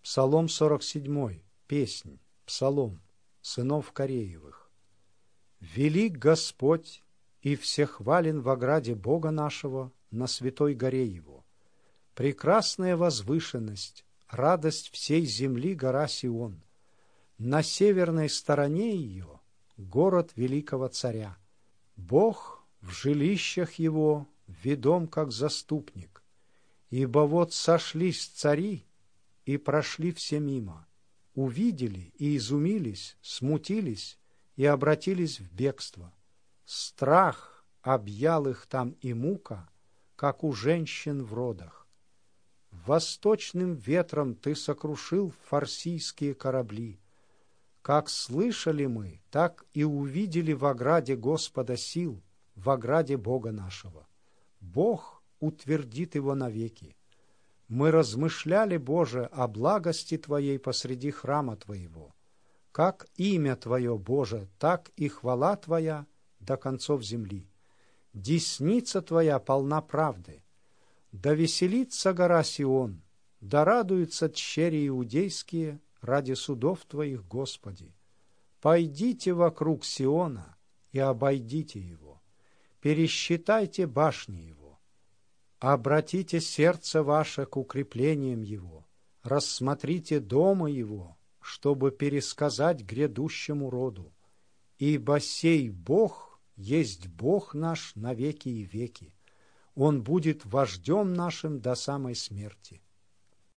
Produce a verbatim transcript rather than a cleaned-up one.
Псалом сорок седьмой. Песнь, псалом сынов Кореевых. Велик Господь и всехвален в ограде Бога нашего на святой горе Его. Прекрасная возвышенность, радость всей земли гора Сион. На северной стороне ее город великого царя. Бог в жилищах его ведом как заступник. Ибо вот сошлись цари и прошли все мимо, увидели и изумились, смутились и обратились в бегство. Страх объял их там и мука, как у женщин в родах. Восточным ветром ты сокрушил фарсийские корабли. Как слышали мы, так и увидели в ограде Господа сил, в ограде Бога нашего. Бог утвердит его навеки. Мы размышляли, Боже, о благости Твоей посреди храма Твоего. Как имя Твое, Боже, так и хвала Твоя до концов земли. Десница Твоя полна правды. Да веселится гора Сион, да радуются тщери иудейские ради судов Твоих, Господи. Пойдите вокруг Сиона и обойдите его, пересчитайте башни его. Обратите сердце ваше к укреплениям его, рассмотрите дома его, чтобы пересказать грядущему роду. Ибо сей Бог есть Бог наш на веки и веки. Он будет вождем нашим до самой смерти.